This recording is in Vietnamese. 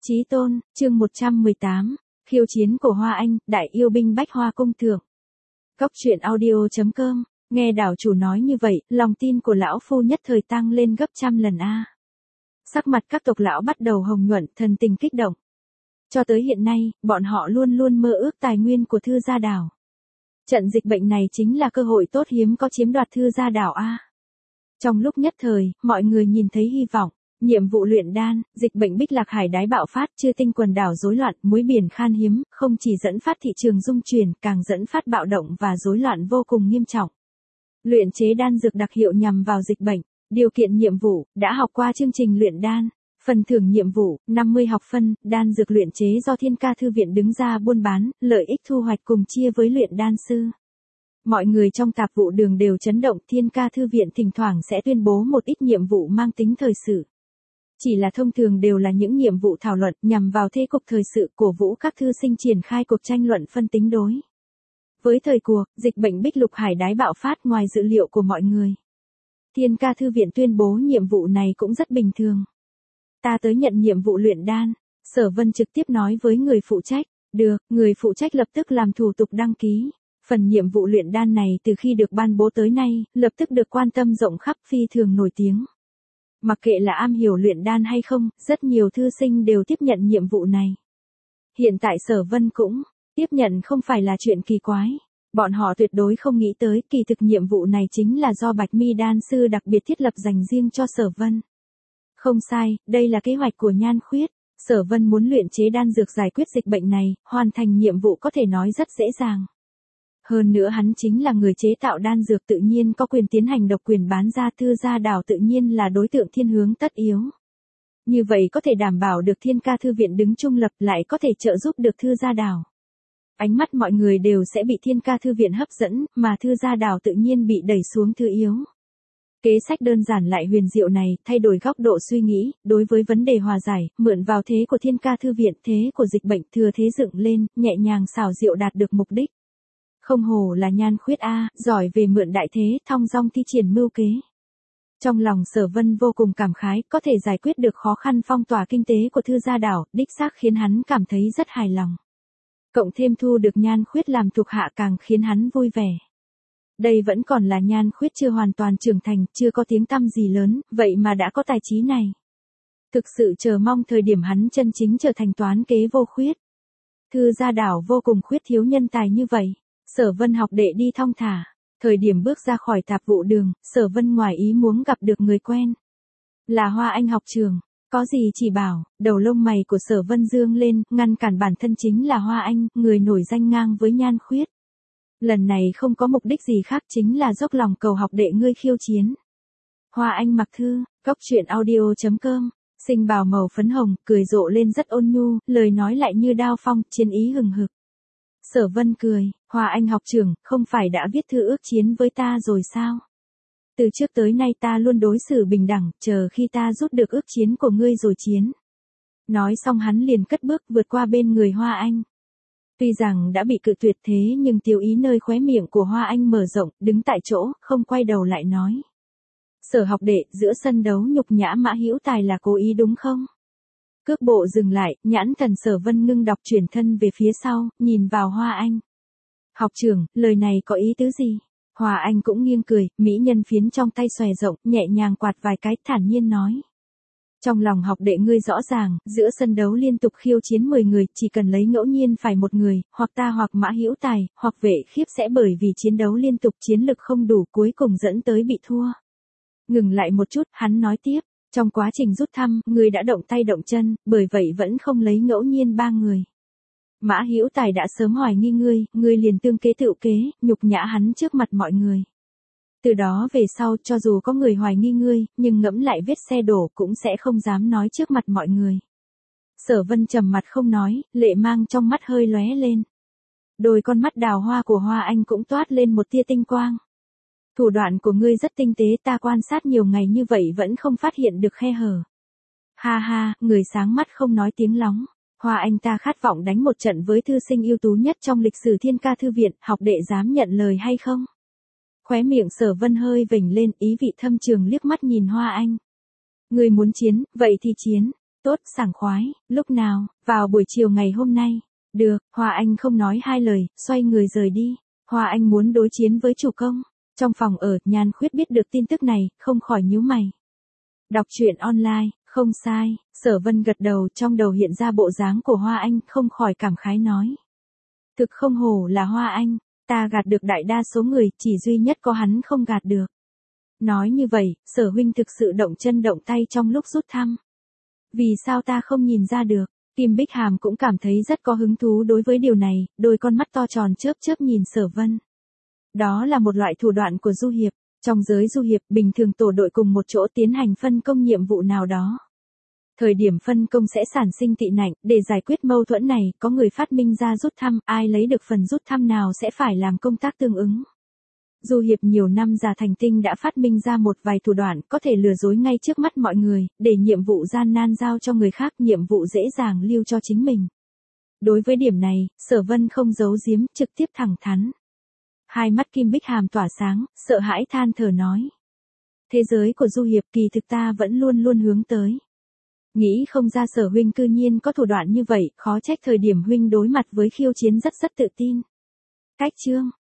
Chí tôn, chương 118, khiêu chiến của Hoa Anh, đại yêu binh bách hoa cung thượng. Cốc truyện audio.com, nghe đảo chủ nói như vậy, lòng tin của lão phu nhất thời tăng lên gấp trăm lần a. Sắc mặt các tộc lão bắt đầu hồng nhuận, thần tình kích động. Cho tới hiện nay, bọn họ luôn luôn mơ ước tài nguyên của Thư Gia Đảo. Trận dịch bệnh này chính là cơ hội tốt hiếm có chiếm đoạt Thư Gia Đảo a. Trong lúc nhất thời, mọi người nhìn thấy hy vọng. Nhiệm vụ luyện đan, dịch bệnh Bích Lạc Hải đái bạo phát, chư tinh quần đảo rối loạn, muối biển khan hiếm, không chỉ dẫn phát thị trường dung chuyển, càng dẫn phát bạo động và rối loạn vô cùng nghiêm trọng. Luyện chế đan dược đặc hiệu nhằm vào dịch bệnh, điều kiện nhiệm vụ, đã học qua chương trình luyện đan, phần thưởng nhiệm vụ, 50 học phân, đan dược luyện chế do Thiên Ca Thư Viện đứng ra buôn bán, lợi ích thu hoạch cùng chia với luyện đan sư. Mọi người trong tạp vụ đường đều chấn động, Thiên Ca Thư Viện thỉnh thoảng sẽ tuyên bố một ít nhiệm vụ mang tính thời sự. Chỉ là thông thường đều là những nhiệm vụ thảo luận nhằm vào thế cục thời sự, cổ vũ các thư sinh triển khai cuộc tranh luận phân tính đối. Với thời cuộc, dịch bệnh Bích Lục Hải đái bạo phát ngoài dự liệu của mọi người. Thiên Ca Thư Viện tuyên bố nhiệm vụ này cũng rất bình thường. Ta tới nhận nhiệm vụ luyện đan, Sở Vân trực tiếp nói với người phụ trách. Được, người phụ trách lập tức làm thủ tục đăng ký. Phần nhiệm vụ luyện đan này từ khi được ban bố tới nay, lập tức được quan tâm rộng khắp, phi thường nổi tiếng. Mặc kệ là am hiểu luyện đan hay không, rất nhiều thư sinh đều tiếp nhận nhiệm vụ này. Hiện tại Sở Vân cũng tiếp nhận không phải là chuyện kỳ quái. Bọn họ tuyệt đối không nghĩ tới kỳ thực nhiệm vụ này chính là do Bạch Mi đan sư đặc biệt thiết lập dành riêng cho Sở Vân. Không sai, đây là kế hoạch của Nhan Khuyết. Sở Vân muốn luyện chế đan dược giải quyết dịch bệnh này, hoàn thành nhiệm vụ có thể nói rất dễ dàng. Hơn nữa hắn chính là người chế tạo đan dược, tự nhiên có quyền tiến hành độc quyền bán ra, Thư Gia Đảo tự nhiên là đối tượng thiên hướng tất yếu. Như vậy có thể đảm bảo được Thiên Ca Thư Viện đứng trung lập, lại có thể trợ giúp được Thư Gia Đảo. Ánh mắt mọi người đều sẽ bị Thiên Ca Thư Viện hấp dẫn, mà Thư Gia Đảo tự nhiên bị đẩy xuống thứ yếu. Kế sách đơn giản lại huyền diệu này, thay đổi góc độ suy nghĩ, đối với vấn đề hòa giải, mượn vào thế của Thiên Ca Thư Viện, thế của dịch bệnh, thừa thế dựng lên, nhẹ nhàng xảo diệu đạt được mục đích. Không hổ là Nhan Khuyết a, giỏi về mượn đại thế, thong dong thi triển mưu kế. Trong lòng Sở Vân vô cùng cảm khái, có thể giải quyết được khó khăn phong tỏa kinh tế của Thư Gia Đảo, đích xác khiến hắn cảm thấy rất hài lòng. Cộng thêm thu được Nhan Khuyết làm thuộc hạ càng khiến hắn vui vẻ. Đây vẫn còn là Nhan Khuyết chưa hoàn toàn trưởng thành, chưa có tiếng tăm gì lớn, vậy mà đã có tài trí này. Thực sự chờ mong thời điểm hắn chân chính trở thành toán kế vô khuyết. Thư Gia Đảo vô cùng khuyết thiếu nhân tài như vậy. Sở Vân học đệ đi thong thả. Thời điểm bước ra khỏi tạp vụ đường, Sở Vân ngoài ý muốn gặp được người quen. Là Hoa Anh học trường. Có gì chỉ bảo, đầu lông mày của Sở Vân dương lên, ngăn cản bản thân chính là Hoa Anh, người nổi danh ngang với Nhan Khuyết. Lần này không có mục đích gì khác, chính là dốc lòng cầu học đệ ngươi khiêu chiến. Hoa Anh mặc thư, cốc truyện audio.com, sinh bào màu phấn hồng, cười rộ lên rất ôn nhu, lời nói lại như đao phong, chiến ý hừng hực. Sở Vân cười, Hoa Anh học trưởng, không phải đã viết thư ước chiến với ta rồi sao? Từ trước tới nay ta luôn đối xử bình đẳng, chờ khi ta rút được ước chiến của ngươi rồi chiến. Nói xong hắn liền cất bước vượt qua bên người Hoa Anh. Tuy rằng đã bị cự tuyệt thế nhưng tiêu ý nơi khóe miệng của Hoa Anh mở rộng, đứng tại chỗ, không quay đầu lại nói. Sở học đệ, giữa sân đấu nhục nhã Mã Hữu Tài là cố ý đúng không? Cước bộ dừng lại, nhãn thần Sở Vân ngưng đọc, chuyển thân về phía sau, nhìn vào Hoa Anh. Học trưởng, lời này có ý tứ gì? Hoa Anh cũng nghiêng cười, mỹ nhân phiến trong tay xòe rộng, nhẹ nhàng quạt vài cái, thản nhiên nói. Trong lòng học đệ ngươi rõ ràng, giữa sân đấu liên tục khiêu chiến 10 người, chỉ cần lấy ngẫu nhiên phải một người, hoặc ta hoặc Mã Hữu Tài, hoặc Vệ Khiếp sẽ bởi vì chiến đấu liên tục chiến lực không đủ cuối cùng dẫn tới bị thua. Ngừng lại một chút, hắn nói tiếp. Trong quá trình rút thăm, ngươi đã động tay động chân, bởi vậy vẫn không lấy ngẫu nhiên 3 người. Mã Hữu Tài đã sớm hoài nghi ngươi liền tương kế tự kế, nhục nhã hắn trước mặt mọi người. Từ đó về sau, cho dù có người hoài nghi ngươi, nhưng ngẫm lại vết xe đổ cũng sẽ không dám nói trước mặt mọi người. Sở Vân trầm mặt không nói, lệ mang trong mắt hơi lóe lên. Đôi con mắt đào hoa của Hoa Anh cũng toát lên một tia tinh quang. Thủ đoạn của ngươi rất tinh tế, ta quan sát nhiều ngày như vậy vẫn không phát hiện được khe hở. Ha ha, người sáng mắt không nói tiếng lóng. Hoa Anh ta khát vọng đánh một trận với thư sinh ưu tú nhất trong lịch sử Thiên Ca Thư Viện, học đệ dám nhận lời hay không? Khóe miệng Sở Vân hơi vểnh lên, ý vị thâm trường liếc mắt nhìn Hoa Anh. Ngươi muốn chiến, vậy thì chiến. Tốt, sảng khoái, lúc nào, vào buổi chiều ngày hôm nay. Được, Hoa Anh không nói hai lời, xoay người rời đi. Hoa Anh muốn đối chiến với chủ công. Trong phòng ở, Nhan Khuyết biết được tin tức này, không khỏi nhíu mày. Đọc truyện online, không sai, Sở Vân gật đầu, trong đầu hiện ra bộ dáng của Hoa Anh, không khỏi cảm khái nói. Thực không hổ là Hoa Anh, ta gạt được đại đa số người, chỉ duy nhất có hắn không gạt được. Nói như vậy, Sở huynh thực sự động chân động tay trong lúc rút thăm. Vì sao ta không nhìn ra được? Kim Bích Hàm cũng cảm thấy rất có hứng thú đối với điều này, đôi con mắt to tròn chớp chớp nhìn Sở Vân. Đó là một loại thủ đoạn của du hiệp. Trong giới du hiệp, bình thường tổ đội cùng một chỗ tiến hành phân công nhiệm vụ nào đó. Thời điểm phân công sẽ sản sinh tị nạnh, để giải quyết mâu thuẫn này, có người phát minh ra rút thăm, ai lấy được phần rút thăm nào sẽ phải làm công tác tương ứng. Du hiệp nhiều năm già thành tinh đã phát minh ra một vài thủ đoạn có thể lừa dối ngay trước mắt mọi người, để nhiệm vụ gian nan giao cho người khác, nhiệm vụ dễ dàng lưu cho chính mình. Đối với điểm này, Sở Vân không giấu giếm, trực tiếp thẳng thắn. Hai mắt Kim Bích Hàm tỏa sáng, sợ hãi than thở nói. Thế giới của du hiệp kỳ thực ta vẫn luôn luôn hướng tới. Nghĩ không ra Sở huynh cư nhiên có thủ đoạn như vậy, khó trách thời điểm huynh đối mặt với khiêu chiến rất tự tin. Cách chương